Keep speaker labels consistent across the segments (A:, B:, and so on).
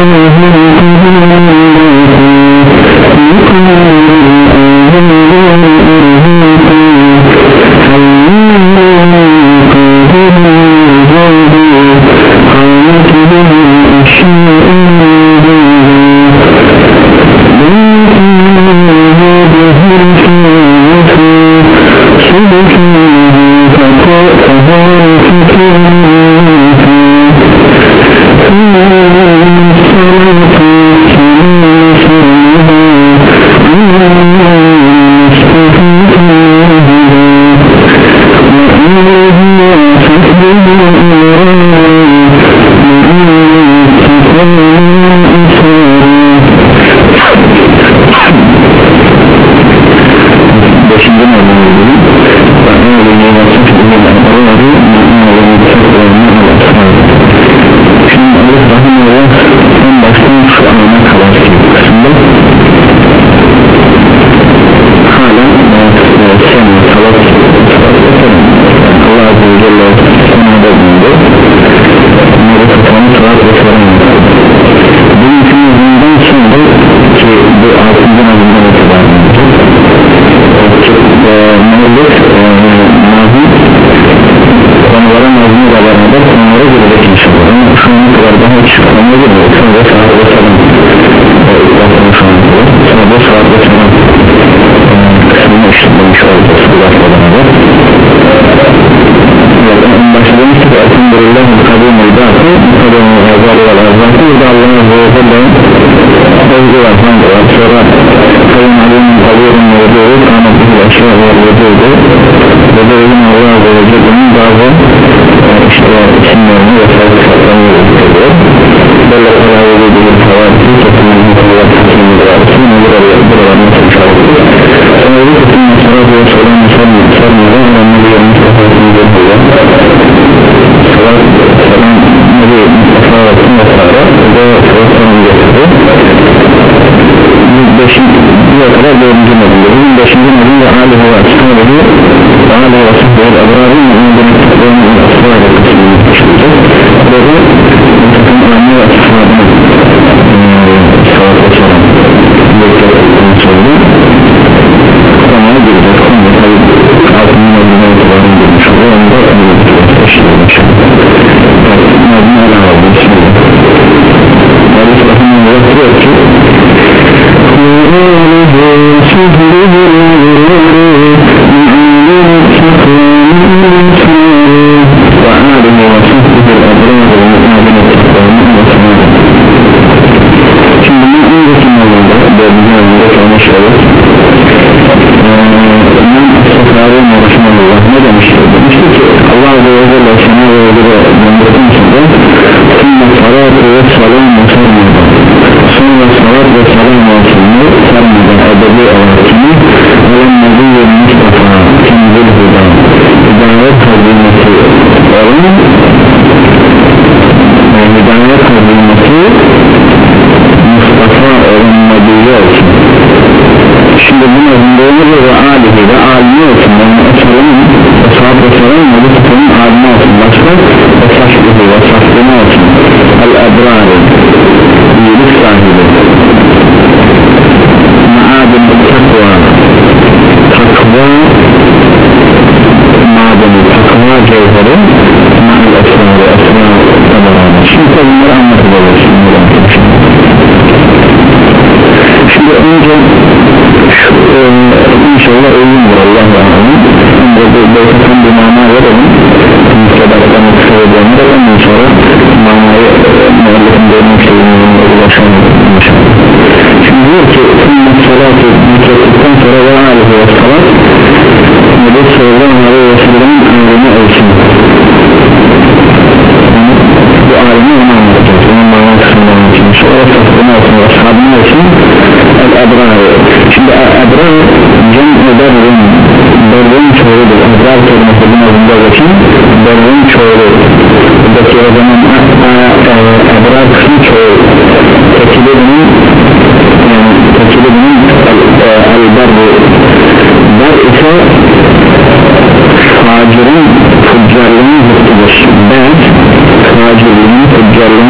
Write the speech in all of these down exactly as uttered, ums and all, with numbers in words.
A: facirin zıttıdır. Ben, facirliğin, tüccarlığın zıttıdır.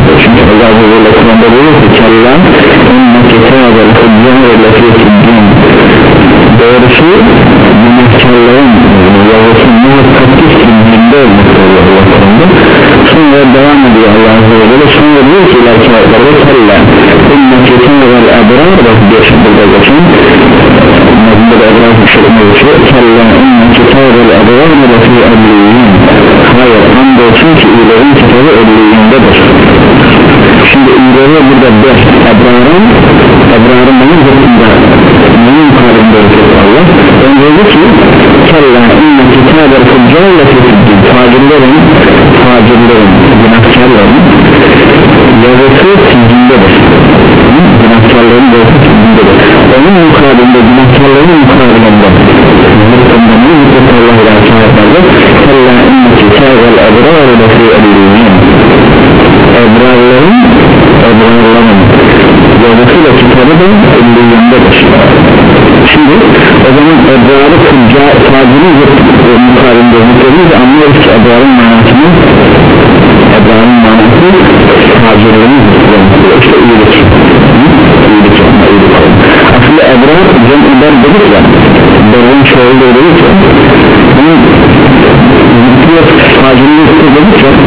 A: Çünkü Allah Azze Kur'an'da diyor ki kella inne kitabel hüccâre lefî siccîn, doğrusu günahkarların yazısı muhakkak ki siccinde olmakta Allah Kur'an'da. Sonra devam ediyor Allah Azze ve Celle, sonra diyor ki ileriki ayetlerde kella inne kitabel ebrar, bak geçip burada geçin mazında da ebrar bir şekilde geçiyor, kella inne kitabel ebrar lefî elliyyin, hayır andolsun ki iyilerin kitabı elliyindedir. Şimdi iyileri burada beş ebrarın ebrarın benim zırhında neyin kalbinde ötürü Allah önce dedi ki kella inne kitabel hüccâre lefî siccîn, facirlerin facirlerin günahkarların yazısı siccindedir, günahkarların yazısı siccindedir. Onun mukabilinde günahkarların mukabilinde zırhında mutlaka Allah ile aşağılarda kella inne kitabel ebrar lefî elliyyin, ebrarların ebrarların yazısıyla kitabı da elliyindedir. Şimdi o zaman ebrarı facili mukabilinde zıplediğinde anlıyoruz ki ebrarın manasını ebrarın manası facirlerin zıplediğinde işte iyilik iyilik yapma, iyilik olma. Aslında ebrar cem eder dedik ya, berrin çoğulda dedik ya, bunun zıplıyor facilini zıplıyor ya,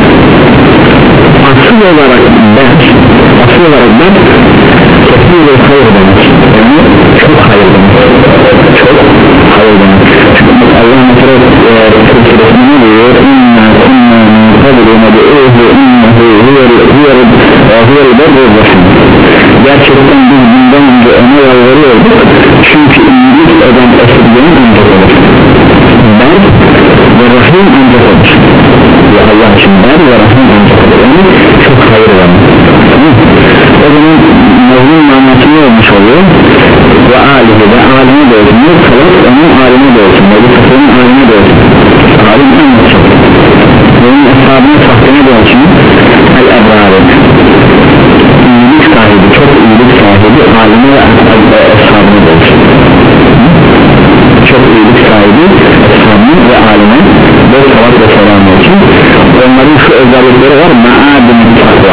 A: asıl olarak ben asıl olarak ben kesin bir hayır demek, yani çok hayır demek, çok hayır demek. Çünkü Allah mesela Türkçesini ne diyor? İnna kunna min qablu ned'uhu innehu huvel berrur rahim. Gerçekten biz bundan önce ona yalvarıyorduk çünkü iyilik eden esirgenin ancak olur, ber ve rahim ancak olur ve Allah için ber ve rahim ancak olur, yani çok hayır var. O zaman mazlum manası ne olmuş oluyor? Ve alihi ve alime de olsun, ne salat onun alime de olsun, ve bu tasarın alime de olsun, alim en olsun, onun eshabına sahbine de olsun, el ebrarı iyilik sahibi, çok iyilik sahibi alime ve eshabına da olsun, çok iyilik sahibi eshabına ve alime ve salat ve selam olsun. Onların şu özellikleri var, ma'adın takva,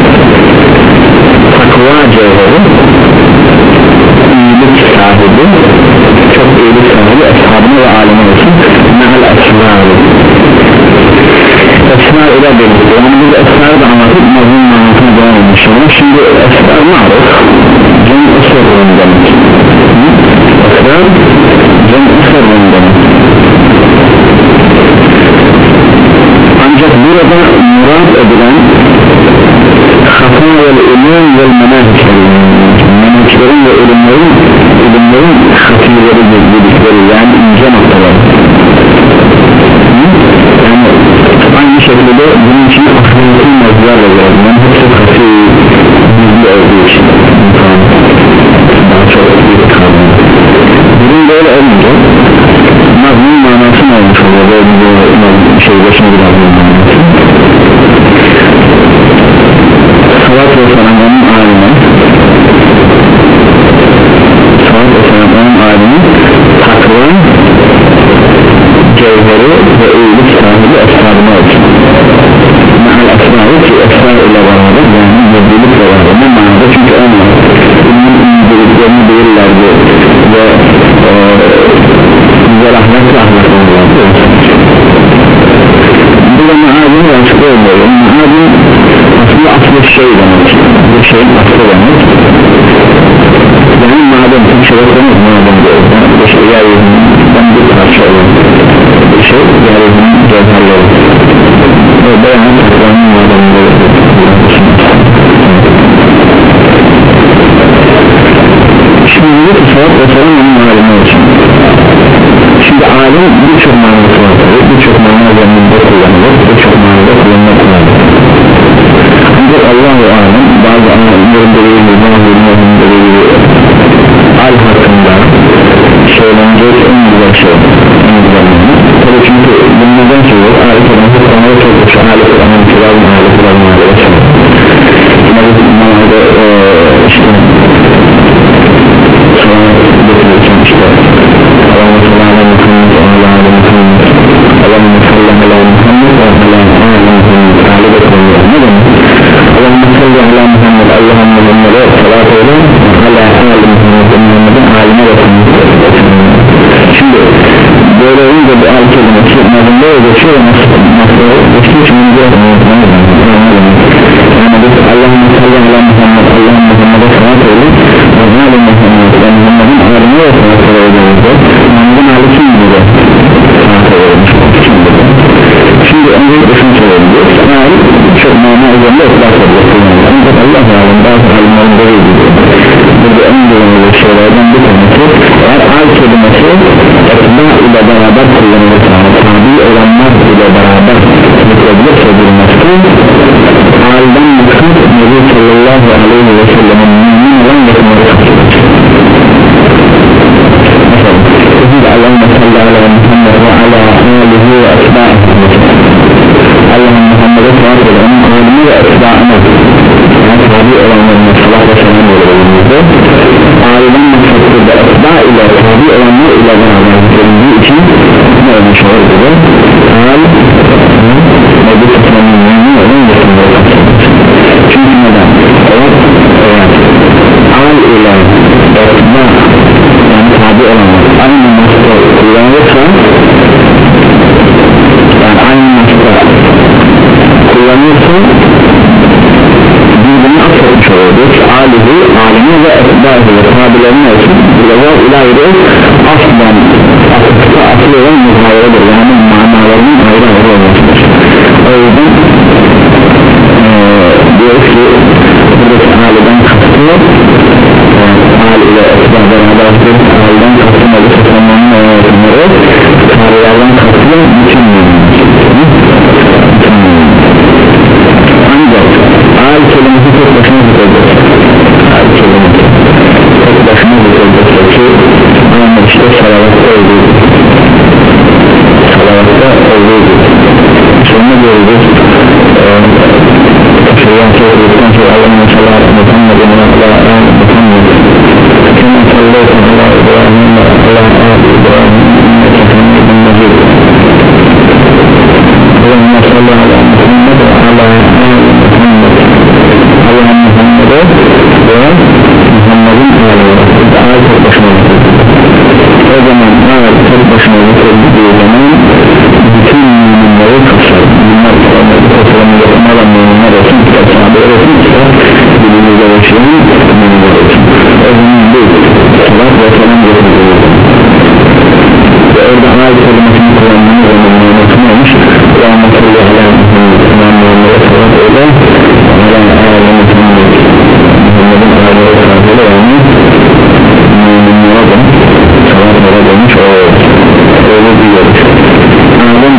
A: takva cevheri, iyilik sahibi, çok iyilik sahibi eshabına ve alime olsun. Mehal esmâlı, esmâ ile birlikte, yani biz esmâlı da anlatıp mazlum manasına devam edmiş olalım. Şimdi esmâl ma'ruf cem esrarın demek, esrar cem esrarın demek. Ancak burada murad edilen hata ve ilim ve menahişlerin menahişlerin ve ilimlerin ilimlerin hatileri dedikleri, yani ince noktalar, yani aynı şekilde bunun için ahlaki mevzularla geldi, yani hepsi hati bilgi olduğu için daha çok bir kavram. Bunun böyle olunca mazlum manası ne olmuş oluyor, böyle bir şey başına bir mazlum manası. Salat ve selamın alimi, salat ve selamın alimi, takva cevheri ve iyilik sahibi eshabına olsun. Mehal eshabı ki eshab ile beraber, yani yüzlülükle beraber, ne manada? Çünkü onlar ünlü ünlülüklerini değillerdi ve güzel ahlaklı ahlaklarlardı. Bu da maadini açıklığı oluyor. Maadin aslında aslı şey demek, bir şeyin aslı demek. Yani maden, Türkçe'de denir maden diyor, yani bir şey yeryüzünden bir parça olan bir şey, yeryüzünün cevherleri ve beyanı takvanın madenleri. Şimdi bu salat ve selam onun alimi olsun. Şimdi alim birçok manası var, birçok mana üzerinde kullanılır, birçok manada kullanılır. Ancak Allah-u Alem bazı anlamların delili, mazlumların delili, al hakkında söylenecek en güzel şey, en güzel manı. Tabii çünkü bunlardan sonra ayet olan Kur'an'da çok uçu, ayet olan Kur'an'ın ayet olan ayet olan yine bu manada işte salavat getirirken işte Allah'a sallallahu aleyhi ve sellem ve nasıl geçtiği için bunu unutmayız. Yani biz Allah'ın sallallahu aleyhi ve sellem Allah'ın Muhammed'e salat eyleyip ve Allah'ın Muhammed ve Muhammed'in ağrını ve salat eyleyip Muhammed'in ağrı kim gibi salat eyleyip şimdi öncelikle şunu söyleyebiliriz. Ağrı çok mana üzerinde ıslak edilsin. Ancak Allah alem bazı alimlerin böyle gidiyor. Burada en önemli şeylerden bir tanesi eğer al kelimesi etna ile beraber kullanılırsa tabi olanlar ile beraber yüklebilirse bir mefkul alden maksat Nebi sallallahu aleyhi ve sellem'in mümin olan yakınları kapsılır. Mesela Efendimiz Allah'ın sallallahu aleyhi ve sellem ve ala alihi ve etbaihi Allah'ın Muhammed'e salat ile onun alimi ve etbaine yani tabi olanlarına salat ve selam verilmekte aileden maksatlı da etba ile tabi olanlar ile beraber yüklendiği için ne olmuş olur dedi al Nebi Sallallahu mümin olan yakınları kapsılır. Çünkü neden? Eğer al ile etba yani tabi olanlar aynı maksatlı kullanılırsa yani aynı maksatlı kullanırsa birbirini affetmiş oluruz. Alihi, alimi ve etbâhi ve tabilerini olsun. Burada ilayda aslan asıkta asıl olan muhaveredir. Yani manalarının ayrı ayrı olmasıdır. O yüzden ee, diyoruz ki buradaki aliden kastı al ile etbâh beraberdir. Aliden kastı Nebi Sallallahu aleyhi ve sellem'in tabilerden kastı bütün ancak al kelimesi tek başına zikredecek al kelimesi tek başına zikredecek ki ama işte salavatta olduğu salavatta olduğu sonra göreceğiz şeyden söyledikten sonra Allah'ın sallallahu Muhammed'in Allah'a Muhammed kim sallallahu Allah'a İbrahim Allah'a İbrahim inneke hamidun mecid Allah'ın sallallahu aleyhi ve sellem ve Allah'a Muhammed Allah'ın Muhammed'e ve Muhammed'in ağabeyine ağabey tek başına getirildi. O zaman ağabey tek başına getirildiği zaman bütün müminleri kapsar. Bunlar onları kapsaranı yapmadan müminler olsun, kitap sahabeler olsun, kitap bilimizde yaşayan müminler olsun. O zaman bu salat ve selam getirildi. Ve orada ağabey kelimesini kullandığımız zaman müminler olmuş. Allah'ın sallallahu aleyhi ve sellem müminlere salat öyle Allah'ın ağabey Muhammed Muhammed'in ağabey salatıyla yani müminlere de salatlara dönmüş öyle diyoruz. Ağabey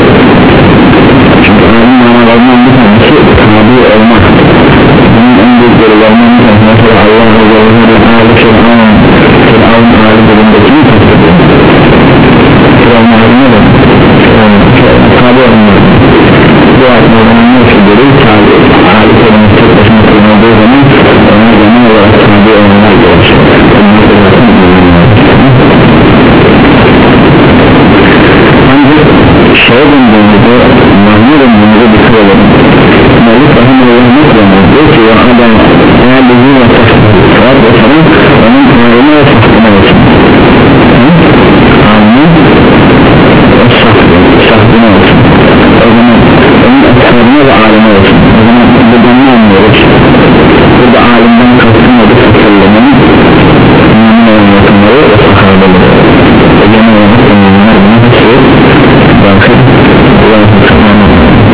A: çünkü ağabey manalarından bir tanesi tabi olmak. Bunun en büyük görülerinin bir tanesi mesela Allah'a Allah'a ağabey Fir'aun Fir'aun ağabey bölümdekini tasdediyor. Fir'aun ağabeyine de tabi olmak bu atmalarının nasıl görür tabi ağabey kelimesi tek başına kullanıldığı zaman ona genel olarak tabi olanlar görür. Ancak şeye döndüğümüzde mahmur döndüğümüzde dikkat edelim. Malik Rahimullah'ın kullanır diyor ki ya adam eğer bizi ve tasdiki var ve sana onun ağabeyine ve tasdikine olsun ağabeyine ve sahdine olsun. O zaman onun ashabine ve alime olsun. O zaman buradan ne anlıyoruz? Burada alimden kastım Nebi Sallallahu mümin olan yakınları ve sahabeleri. O genel olarak müminler bunu hepsi bakın Allah'ın sınırına.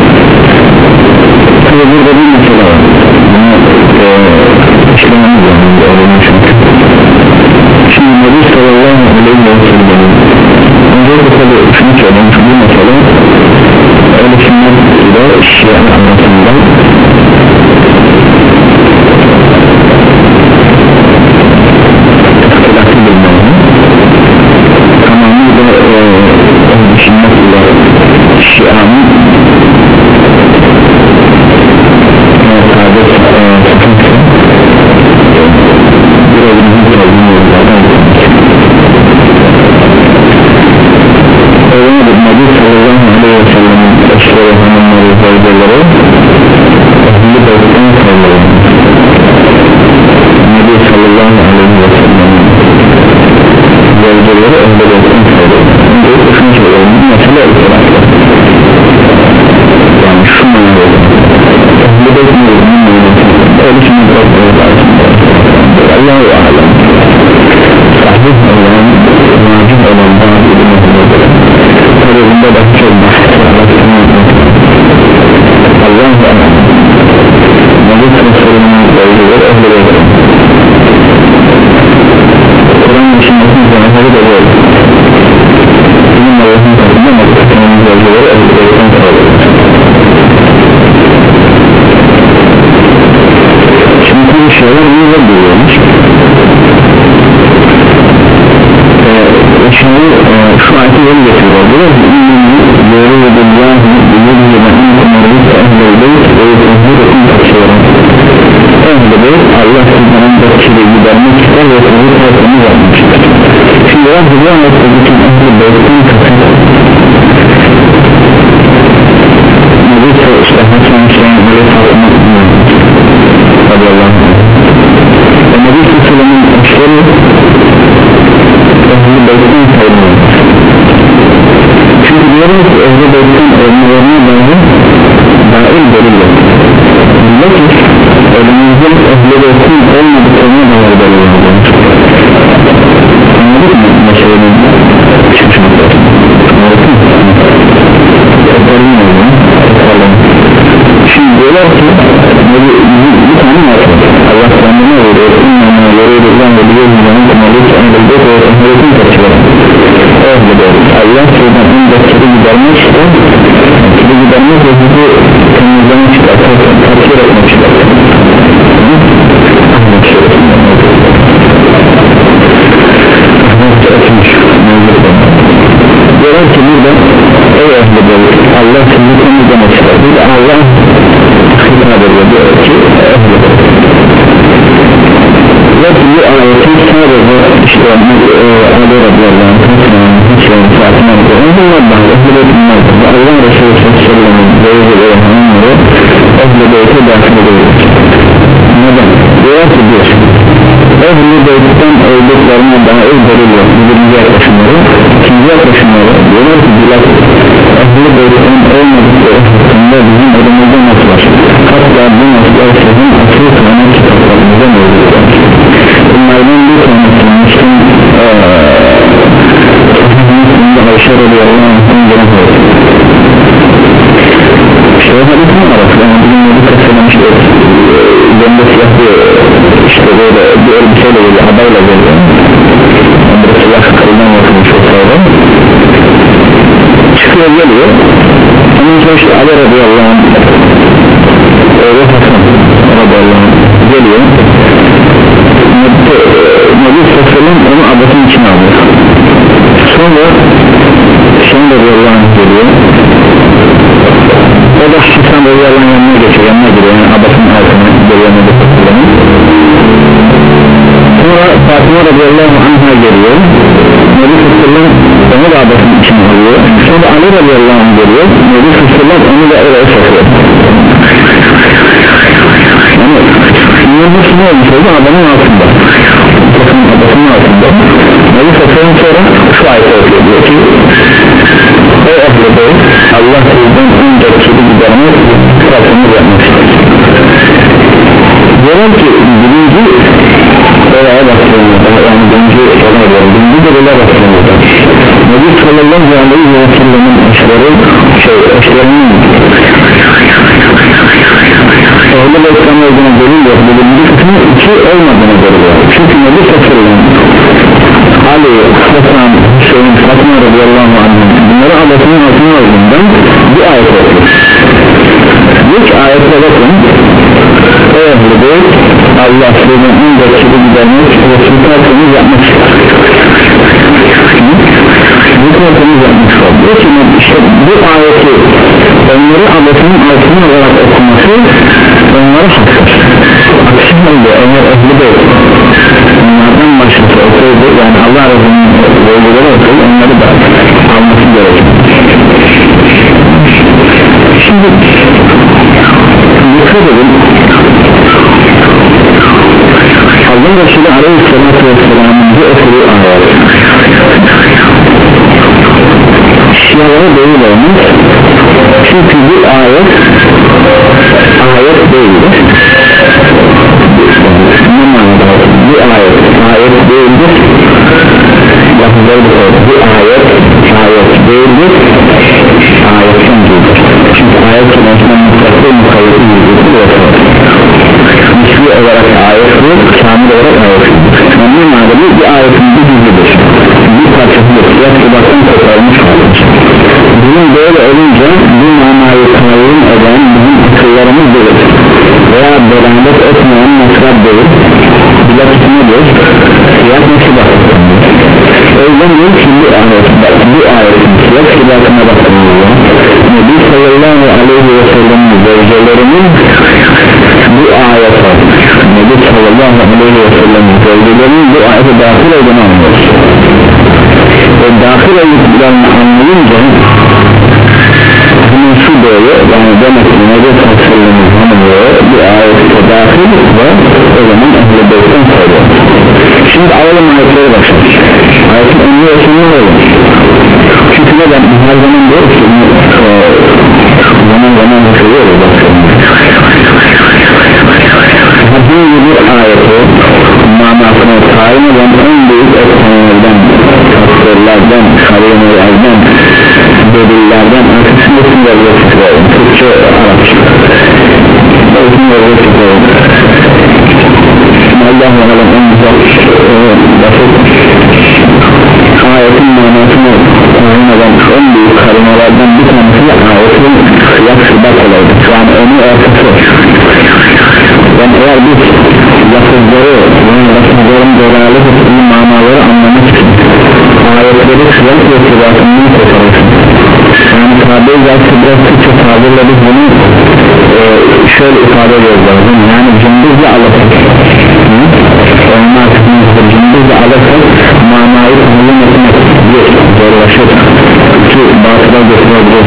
A: Tabi burada bir mesele var. Bunu işlememiz lazım. Şimdi Nebi Sallallahu aleyhi ve sellem'in öncelikle tabi şunu söyleyeyim ki bu mesele öyle sünnet ile Şia arasında ihtilafı bulunmalı. Tamamıyla sünnet ile Şia'nın kardeş sıkıntı bir elimizin olduğunu yollardan öğrenedir. Nebi Sallallahu aleyhi ve sellem'in eşleri, hanımları, zevceleri ehli beytten sayılır. Nebi Sallallahu aleyhi ve sellem'in zevceleri ehli beytten sayılır. Öncelikle şunu söyleyeyim, bu mesele ihtilaflı. öyle şimdi Allahu alem sahih olan vacip olan bazı ilimler tabi bunda da çok Allahu alem Nabi Resulü'nün öğreleri ehli öğreleri Kur'an düşünmesinin zamanları da böyle bizim Allah'ın tarafından Nabi Resulü'nün öğreleri ehli öğretten sağlıyor. Şimdi bu şeyler niye buluyormuş? Şimdi şu ayeti yolu getiriyor. Diyor ki yolu ve dünyahı yolu ve mehmet ehl-i beyt ve yetehdir kaçıyorum. Ehl-i beyt Allah sizden bekçili gidermek ister ve sizi tertemiz yapmıştır. Şimdi Rabbi bu anlattı bütün ehl-i beytin kaçır. Nebi işte Hasan Hüseyin böyle sağlamak radıyallahu anh ve Nebi Sallam'ın eşleri Ehl-i Beyt'in sayılır. Çünkü diyorum ki Ehl-i Beyt'in ölmelerine dair dair delil yok. Lakin elimizde Ehl-i Beyt'in olmadıklarına dair delil yok. Anladık mı meselenin çıkışmakları? Anladık mı? Tekrarın oldu. Tekrarın. Şimdi diyorlar ki bir tane var. Allah kendine veriyor. İnanma veriyorlar ve biliyorlar ki Malik Ehl-i Beyt ve Ehl-i kaçıyor. Ehl-i Beyt Allah sizden en bekçili gidermek ister. Bekçili gidermek ve bizi temizlemek ister. Takdir etmek ister. Ahmet Şerif'in Ahmet Şerif'in diyorlar ki burada ey Ehl-i Beyt Allah sizi temizlemek ister. Bir de Allah hitap ediyor diyor ki Ehl-i Beyt ve bu ayetin sadece işte Ali radıyallahu anh Hüseyin Fatıma radıyallahu anh bunlar da Ehl-i Beyt'inler de Allah Resulü sallallahu aleyhi ve sellem'in Ehl-i Beyt'e dahil ediyor. Neden? Diyor ki diyor Ehl-i Beyt'ten öldüklerine daha iyi delil yok. Birinci yaklaşımları ikinci yaklaşımları diyorlar ki bilak Ehl-i Beyt'ten olmadıkları hakkında bizim elimizde not var. Hatta bu notlar sizin asıl kaynak kitaplarımızda mevcutlar. Bunlardan bir tanesi Müslüm Müslüm'de Ayşe radıyallahu anh'ın gelen oldu. İşte o hadisin arası yani bizim Nebi Kasselam işte üzerinde siyah bir işte böyle bir elbiseyle geliyor haberle geliyor. Yani bir siyah karından yapılmış olsaydı çıkıyor geliyor. Onun için işte Ali radıyallahu anh öyle Hasan radıyallahu anh geliyor. Nebi Sallam onu ablasının içine alıyor. Sonra Hüseyin radıyallahu anh geliyor. O da Hasan radıyallahu anh yanına geçiyor, yanına giriyor yani ablasının altına geliyor Nebi Sallam'ın. Sonra Fatıma radıyallahu anh'a geliyor. Nebi Sallam onu da ablasının içine alıyor. Sonra Ali radıyallahu anh geliyor. Nebi Sallam onu da öyle sokuyor. Yani Yıldız ne olmuş oldu adamın altında bakın adamın altında Nebi Sallam sonra şu ayet okuyor diyor ki ey Ehl-i Beyt Allah sizden en bekçili gidermek tarafını yapmak ister. Diyorum ki birinci olaya baktığımızda yani birinci olaya birinci delile baktığımızda Nebi sallallahu aleyhi ve sellem'in eşleri şey eşlerinin Ehl-i Beyt'ten olduğuna delil yok. Birinci kısmı iki olmadığına görülüyor. Çünkü Nebi sallallahu Ali, Hasan, Hüseyin, Fatıma radıyallahu anh bunları ablasının altına aldığından bir ayet okuyor. İlk ayette bakın Ehl-i Beyt Allah sizden en bekçili gidermek ve sultanımız yapmak ister. Bu sultanımız yapmak ister. Için işte bu ayeti onları ablasının altına olarak okuması onlara haksız. Aksi halde eğer Ehl-i Beyt onlardan başkası olsaydı yani Allah Resulü'nün bölgeleri olsaydı onları da alması gerekir. Şimdi dikkat edin Allah Resulü aleyhissalatü vesselam'ın bu okuduğu ayet Şialara değil olmaz çünkü bu ayet ayet değildir ayeti yüzdesi vesaire. Misli olarak ayet bu, kamil olarak ayet bu. Yani madem bir ayetin bir cüzüdür, bir parçasıdır, siyah kıbattan koparmış kalmış. Bunun böyle olunca bu manayı tayin eden bizim akıllarımız değil veya beraber etmeyen naslar değil, bilakis nedir? Siyah kıbattan. O yüzden diyor ki bu ayet, bu ayetin siyah kıbatına bakılıyor. Nebi sallallahu aleyhi ve sellem'in zevcelerinin bu ayete, Nebi sallallahu aleyhi ve sellem'in zevcelerinin bu ayete dahil olduğunu anlıyoruz. Ve dahil olduklarını anlayınca bunun şu böyle, yani demek ki Nebi sallallahu aleyhi ve sellem'in hanımı bu ayete dahil ve o zaman ehl-i beytten sayılır. Şimdi alalım ayetleri başlayalım. Ayetin önlü olsunlar olur. Çünkü neden? Her zaman diyor ki zaman zaman bakıyoruz haddi bir ayeti manasını tayin eden en büyük etkenlerden, faktörlerden, kariyelerden, delillerden arkasında sınırlı çıkıyorum Türkçe Arapça sınırlı çıkıyorum Allah'u alem en güzel basit ayetin manasını tayin eden en büyük kariyelerden bir tanesi ayetin yak sıbat olaydı yani onu ortası. Yani eğer biz lafızları yani lafızların delalet ettiği manaları anlamak için ayetleri kıyas ve kıyasından koparırsın. Yani tabir zaten biraz Türkçe tabirle biz bunu e, şöyle ifade ediyoruz yani cımbızla alırsak onun artıkımızdır cımbızla alırsak manayı tahmin etmek bir zorlaşır ki batıda götürebilir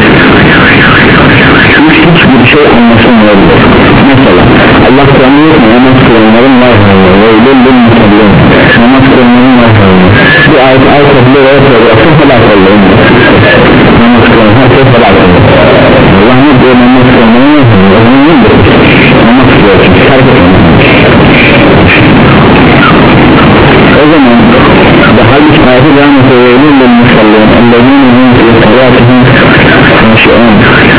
A: hiçbir şey anlaşılmayabilir. Mesela Allah Kur'an'ı yok mu? Namaz kılanların var haline öyle bir mutabılın namaz kılanların var haline bir ayet ayet edili ve fotoğrafı helak oldu namaz kılanın herkes helak oldu Allah ne diyor namaz kılanların var haline namaz kılanın herkes o zaman daha bir ayeti devam edelim ve musallin ellezine fi salatihim haşi'un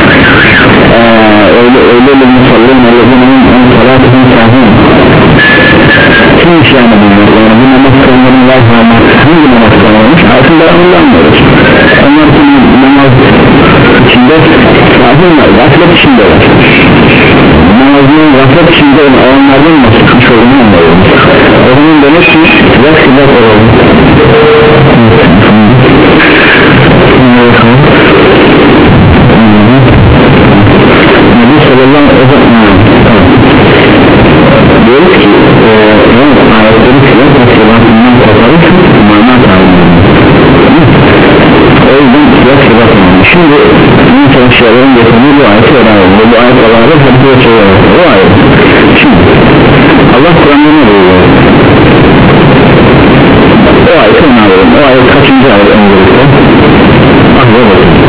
A: öyle öyle bir musallin ellezine fi salatihim sahun kim iş yani bunlar yani bu namaz kılanların var haline hangi namaz kılanlarmış ayetin devamını anlıyoruz onlar ki namaz içinde sahun var gaflet içinde var namazının gaflet içinde olanlardan bahsetmiş olduğunu anlıyoruz o zaman demek ki yak sıcak olalım Nebi sallallahu aleyhi ve sellem diyoruz ki ayetleri sıcak ve sıcakından koparıp mana sahibine o yüzden sıcak sıcak olalım şimdi bunun çalışmaların getirdiği bu ayeti öğrenelim ve bu ayet olarak hadi bir şey var o ayet şimdi Allah Kur'an'da ne diyor o ayeti ne alalım o ayet kaçıncı ayet öncelikle ahzab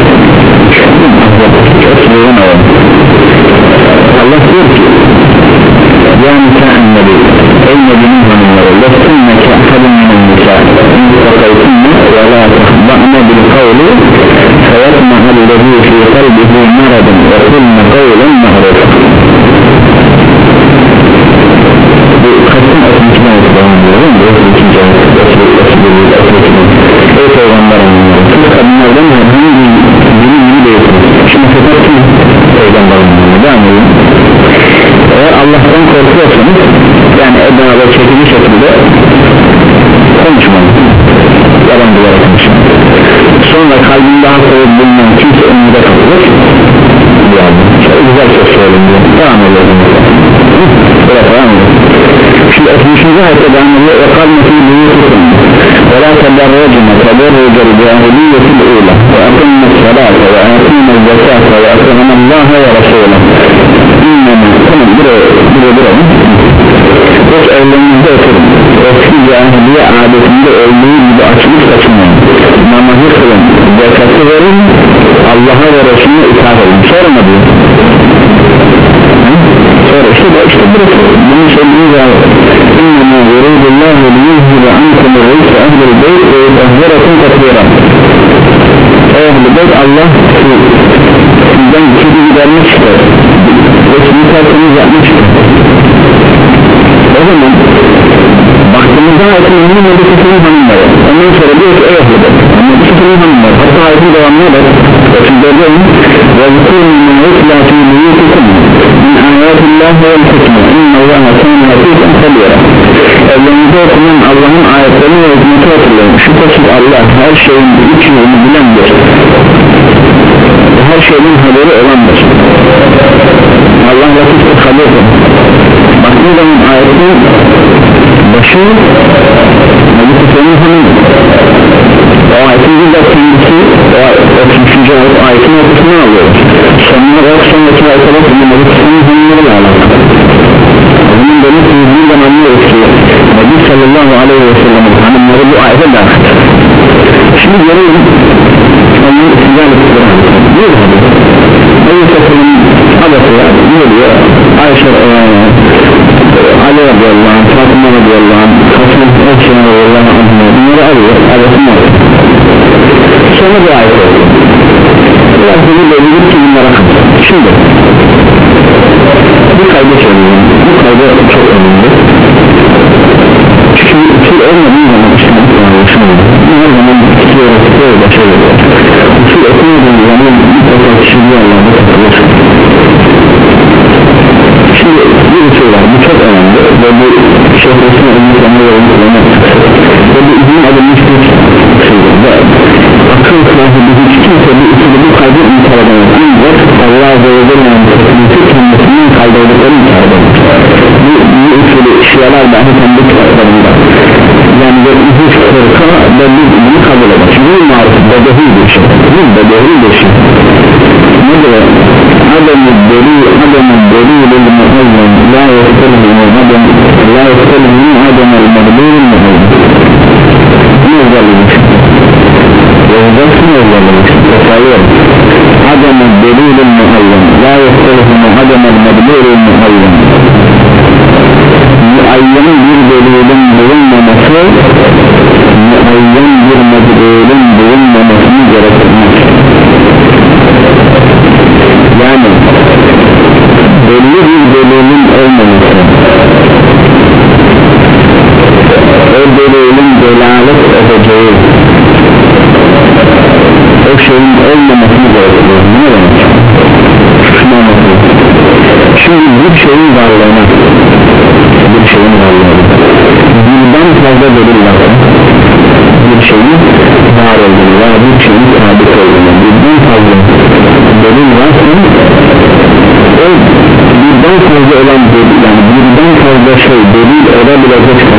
A: olsun Allah diyor ki ya nikâhen nebi ey nebinin hanımları leftinneke ahadun minen nikâh instakaytınne ve la tahba'ne bil kavli feyatmahallezi fi kalbihi maradın ve kulne kavlen mahrufa bu kaçın otuzuncu ayetlerden diyorum bu otuzuncu ayetlerden ey peygamber anlıyor siz kadınlardan herhangi biri gibi değilsiniz şimdi sefer kim peygamber anlıyor devam edin eğer Allah'tan korkuyorsanız yani edana ve çekici şekilde konuşmayın yalan duvara konuşmayın sonra kalbinde hastalık bulunan kimse önünde kalır yani çok güzel söz söyleyin diyor devam edelim evet devam edelim şimdi otuzuncu ayette devam ediyor ve kalmeti büyütüsün ve la teberrecine teberrecel cahiliyetil uğla ve akımmet salata ve akımmet zekata ve akımallaha ve Resulü İnneme tamam buraya buraya buraya boş evlerinizde oturun eski cahiliye adetinde olduğu gibi açılıp kaçınmayın namazı kılın zekatı verin Allah'a ve Resulüne itaat edin sonra mı diyor sonra işte bu işte burası bunu söylediğiniz zaman İnneme yuridullahu liyuzhibe ankum reise ehlil beyt ve yutahhirakum tatbira ehl-i beyt Allah sizden kirli gidermek ister resmi tertemiz yapmıştır. O zaman baktığımızda ayetin ünlü Nebi Sıfır'ın hanımları, ondan sonra diyor ki ey Ehli'de Nebi Sıfır'ın hanımları, hatta ayetin devamına da otuz dörtte olun ve zikûn min yutlâtû buyûtukum min âyâtillâhi vel hikmâ innallâhe kâne hatîfen habîrâ. Evlerinizde okunan Allah'ın ayetlerini ve hikmeti hatırlayın. Şüphesiz Allah her şeyin üç yönünü bilendir, her şeyin haberi olandır. Allah latiftir, habirdir. Bakın zaman ayetin başı Nebi Sıfır'ın hanımı, o ayetin bir kendisi o üçüncü ayetin ortasını alıyoruz. Sonuna bak, sonraki ayete bak, Nebi Sıfır'ın hanımlarıyla alakalı. Bunun demek ki bir zaman anlıyoruz ki Nebi sallallahu aleyhi ve sellem'in hanımları bu ayete dahil. Şimdi görelim onun sizlerle tutuyor diyor mu? Nebi Sıfır'ın adası diyor diyor Ayşe Ali radıyallahu anh, Fatıma radıyallahu anh, Hasan Ekşen radıyallahu anh bunları alıyor, adasını alıyor. Sonra bu ayet oluyor. Biraz bunu belirtir ki bunlara kalır. Şimdi bu kaydı söylüyorum, bu kaydı çok önemli. Çünkü usul olmadığı zaman işlemek yanlışılır. Her zaman tutuyoruz, tutuyoruz, başarıyoruz. Usul okumadığım zaman mutlaka kişiliği Allah'da takılır. Şimdi bir usul var, bu çok önemli ve bu şehresine ömür ömür ömür ömür ve bu izin adılmış bir usuldur ve akıl sahibi hiç kimse bu usulü bu kaydı inkar edemez. Ancak Allah Azze ve Celle'nin tekniği kendisinin kaydeldikleri inkar edemez. Bu, bu usulü şialar dahi kendi kitaplarında yani ve izin fırka ve biz bunu kabul eder. Çünkü bu marif bedehi bir şey, bu bedehi bir şey. Nedir? Adem-i delil, Adem-i delil muazzam la yastelhinu Adem la yastelhinu Adem-i mağdurun muazzam. Ne özelliği? Yazacaksın özelliği. Tekrarlıyorum. Adem-i delil muazzam la yastelhinu Adem-i mağdurun muazzam. Muayyen bir delilin bulunmaması muayyen bir mağdurun bulunmamasını gerektirmez. Yani belli bir delilin olmaması, o delilin delalet edeceği o şeyin olmamasını gerekiyor. Ne demek? Şunu anlatayım. Şimdi bir şeyin varlığına bir şeyin varlığına birden fazla delil var. Bir şeyin var olduğunu veya bir şeyin sabit olduğunu birden fazla delil varsa o birden fazla olan delil, yani birden fazla şey delil olabilecekse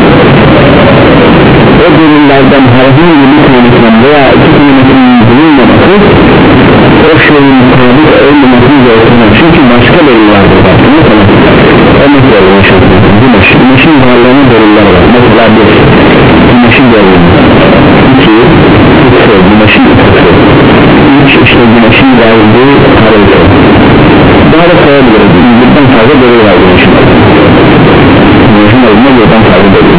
A: o delillerden herhangi bir tanesinin veya iki tanesinin bulunmaması o şeyin sabit olmamasını gerektirir. Çünkü başka delil vardır. Mesela örnek veriyorum şimdi güneş, güneşin varlığına deliller var. Mesela bir güneşin delili, iki ısı, güneşin ısı, üç işte güneşin geldiği harita. Daha da sayabiliriz. Birden fazla delil var güneşin. Güneşin olduğuna birden fazla delil.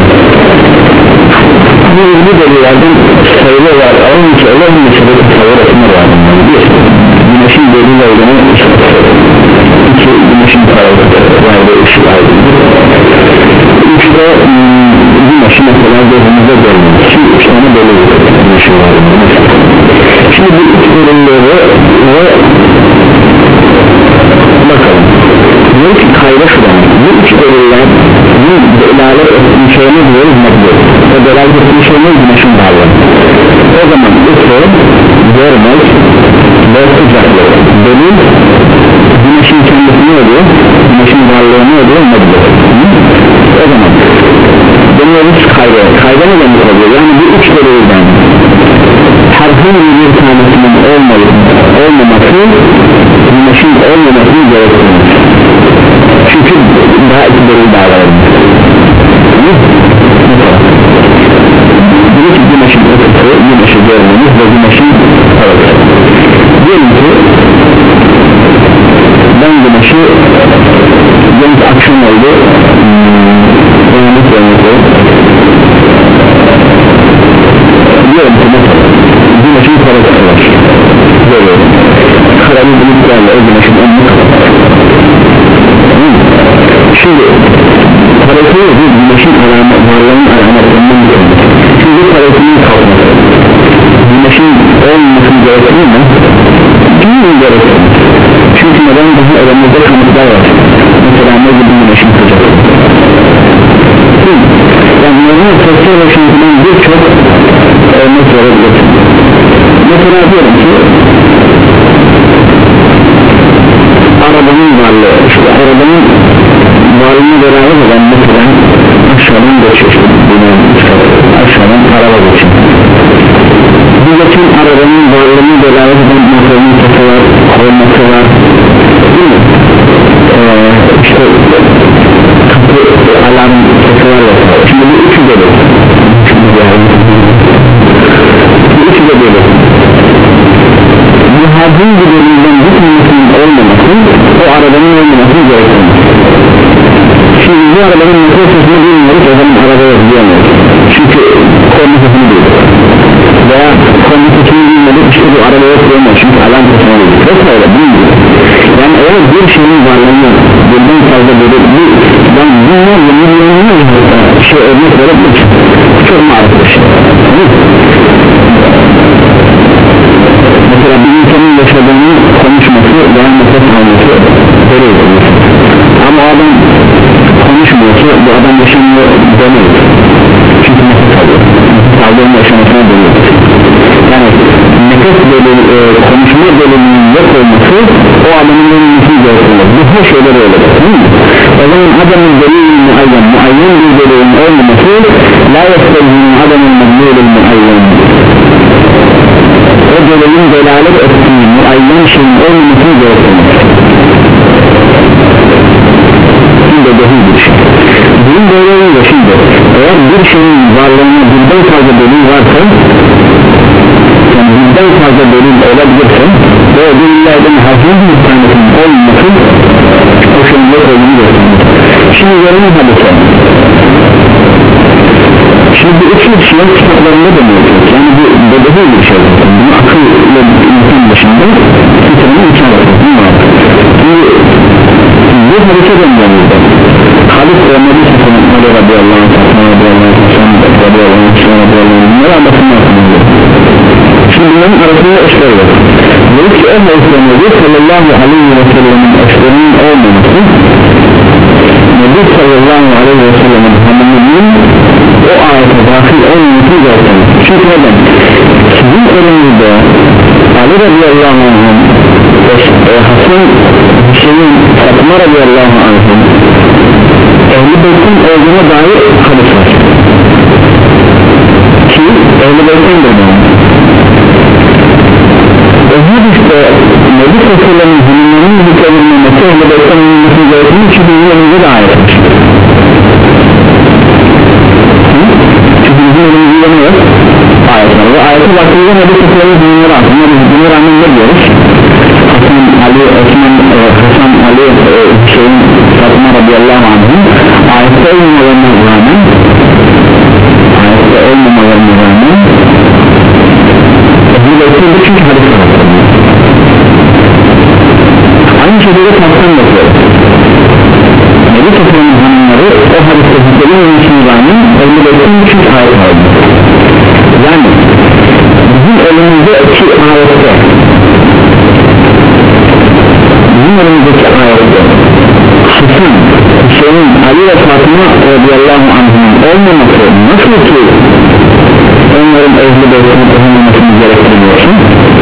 A: Bu bu delillerden sayılıyorlar. Alınca olan bir sebep sayı resmi var. Bir, güneşin delil olduğunu iki, güneşin varlığı ışık aydınlığı. Üçte güneşin mesela gözümüzde delil. Şimdi üç tane delil güneşin varlığı. Şimdi bu üç delilleri ve bakalım. Bu üç kayda şu demek. Bu üç deliller bu delalet ettiği şeyine diyoruz mekbul. O delalet ettiği şeyine güneşin varlığı. O zaman ısı, görmek ve sıcaklık delil güneşin kendisi ne oluyor? Güneşin varlığı ne oluyor? Mekbul. O zaman deniyoruz kayda. Kayda ne demek oluyor? Yani bu üç delilden herhangi bir tanesinin olmayıp olmaması güneşin olmamasını gerektirir. Çünkü daha iki delil daha var. Diyor ki güneşin ısı, güneşi görmemiz ve güneşin parası. Diyelim ki ben güneşi genç akşam oldu uyanık uyanık diyelim ki güneşin parası var. görüyorum. Karalı bulutlarla o güneşin önünü kapatır. Şimdi parasını bir güneşin alamet, varlığının alametlerinden bir oldu. Şimdi parasının kalkması güneşin olmasını gerektirir mi? Değil gerektirir. Çünkü neden daha elimizde kanıtlar var. Mesela ne gibi güneşin sıcaklığı. Yani normal sosyal yaşantının birçok örnek verebilirsin. Mesela diyelim ki arabanın varlığı, şu arabanın varlığına beraber olan mesela aşağıdan geçiyor, aşağıdan araba geçiyor. Bir geçen arabanın varlığına beraber olan motorun sesi var, olması var, değil mi? Ee, işte kapı alarm sesi var ya. Şimdi bu üçü de böyle. Bu üçü de böyle. Bu herhangi birinden bir tanesinin olmaması, o arabanın olmamasını gerektirir. Şimdi bu arabanın motor sesini bilmiyoruz, o zaman arabaya diyemiyoruz. Çünkü korna sesini duyuyoruz. Veya korna sesini bilmedik, işte bu arabaya diyemiyoruz çünkü alarm sesini duyuyoruz. Yoksa öyle bilmiyoruz. Yani eğer bir şeyin varlığını birden fazla böyle bir yani bunlar milyonlar şey örnek verebilir. Çok marif bir şey. Mesela bir insanın yaşadığını konuşması veya nefes alması böyle olur. Ama o adam konuşmuyorsa bu adam yaşamıyor demeyiz. Çünkü nefes alıyor. Nefes aldığında yaşamasına dönüyor. Yani nefes bölümü, e, konuşma bölümünün yok olması o adamın ölümünü gösteriyor. Bu her şeyler öyle. O zaman adamın delilin muayyen, muayyen bir delilin olmaması la yastelinin adamın delilin muayyen. O delilin delalet ettiği muayyen şeyin olmamasını gösteriyor. Şimdi delil bir şey. Bunun delili de şimdi eğer bir şeyin varlığına birden fazla delil varsa, yani birden fazla delil olabilirse ve o delillerden herhangi bir tanesinin olması o şeyin yok olduğunu gösteriyor. Şimdi görelim hadise. Şimdi bu üçüncü şiir kitaplarında da mevcut. Yani bu bedeli bir şey. Bunu akıl ile insan dışında kitabını içer. Bu hadise dönüyordu. Hadis ve Nebi Sallallahu radıyallahu anh radıyallahu anh radıyallahu anh radıyallahu anh bunları anlatımlar sunuluyor. Şimdi bunların arasında eşler var. Dedi ki o hadise Nebi Sallallahu aleyhi ve sellem'in eşlerinin olmaması Nebi Sallallahu aleyhi ve sellem'in hanımının o ayete dahil olmaması zaten. Çünkü neden? Sizin elinizde Ali radıyallahu anh'ın Hasan Hüseyin Fatma radıyallahu anh'ın Ehl-i Beyt'in olduğuna dair hadis var ki Ehl-i Beyt'in de var. O hadiste Nebi Sallallahu hanımlarının hükümlenmesi Ehl-i Beyt'in olması gerektiğini ki bizim elimizde de ayet var. Çünkü bizim elimizde ne yok? Ayet var ve ayete baktığımızda Nebi Sallallahu hanımları hakkında biz bunu rağmen ne diyoruz? Hasan Ali, Osman, e, Hasan Ali, e, Hüseyin, Fatma radıyallahu anh'ın ayette olmamalarına rağmen ayette olmamalarına rağmen bu bekliyordu çünkü hadis var. Aynı şekilde Fatma'dan bakıyor. Nebi Sallallahu hanımları o hadiste hükümlerin olmasına rağmen elli bekliyordu çünkü ayet vardı. Yani bizim elimizde iki ayette bizim elimizdeki ayette Hasan, Hüseyin, Ali ve Fatma radıyallahu anh'ın olmaması nasıl ki onların ehli beytinin olmamasını gerektiriyorsun?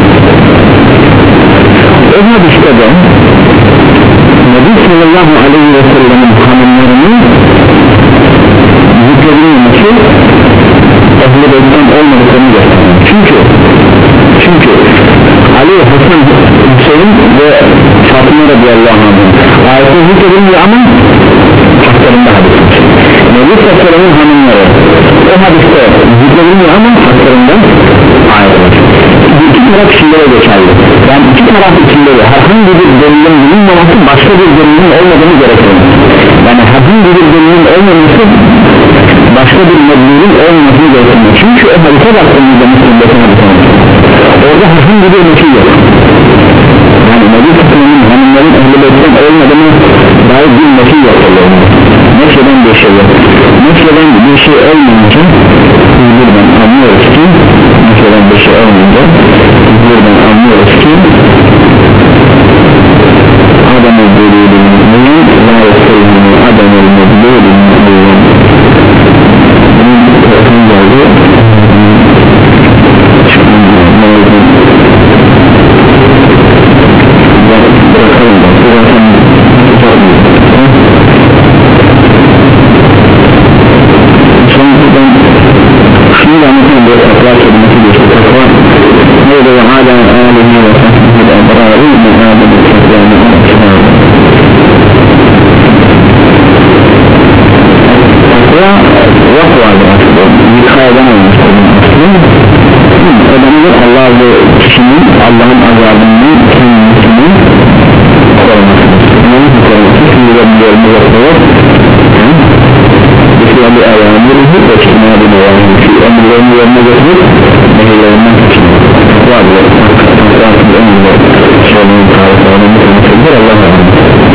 A: O hadiste de Nebi Sallallahu aleyhi ve sellem'in hanımlarının zikredilmesi ehli beytinin olmadıklarını gösteriyor. Çünkü çünkü Ali, Hasan, Hüseyin ve Fatma radıyallahu anh ayette zikredilmiyor ama haklarında hadis var. Nebi Sallallahu hanımları o hadiste zikredilmiyor ama haklarında ayet var. İki taraf içinde geçerli. Yani iki taraf içinde de herhangi bir delilin bulunmaması başka bir delilin olmadığını gerektirir. Yani herhangi bir delilin olmaması başka bir delilin olmamasını gerektirir. Çünkü o hadise baktığımızda Müslüm'deki hadise orada herhangi bir nefis yok. Yani Nebi Sallallahu hanımların ehl-i beytten olmadığını dair bir nefis yok. bir şey yok. Mesela bir şey olmayınca buradan anlıyoruz ki mesela bir şey olmayınca buradan anlıyoruz ki adamı bölüğünün la yasırını adamı bölüğünün bunun tarafın geldi bırakalım da zaten sonra ben şunu da anlatalım böyle takva kelimesi geçti takva neydi ve hala alemi ve sahibı da ebrarı ve adamı takva'nı takva vakvadır aslında yıkayadan olmuştur ödemeli Allah ve kişinin Allah'ın azabının kendisini korumasıdır yani bu koruması şimdi de bir yerine yapıyor İslam'ı ayağımırızı ve çıkmadı devamını şu emirlerini yerine getirip nehirlerinden kaçınır var ya takvasında emirler söyleyin tariflerinin konuşuldur Allah'a emanet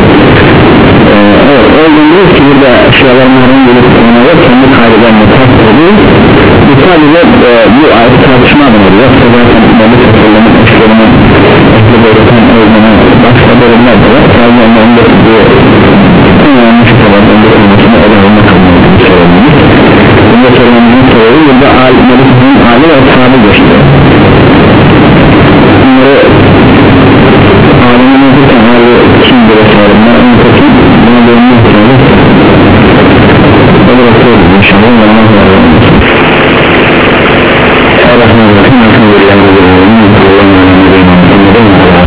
A: evet olduğunda ki burada eşyalarından gelip onlara kendi kaydeden mutlaka bu sadece e, bu ayet tartışma adına yoksa zaten Mevlid Resulü'nün eşlerinin ehli beyletin olduğunu başka bölümler de var sadece onların da bu en önemli şüpheler önde olmasını ödevine kalmayı söylediğimiz bunda söylememizin sebebi burada Mevlid Resulü'nün hali ve sahibi geçti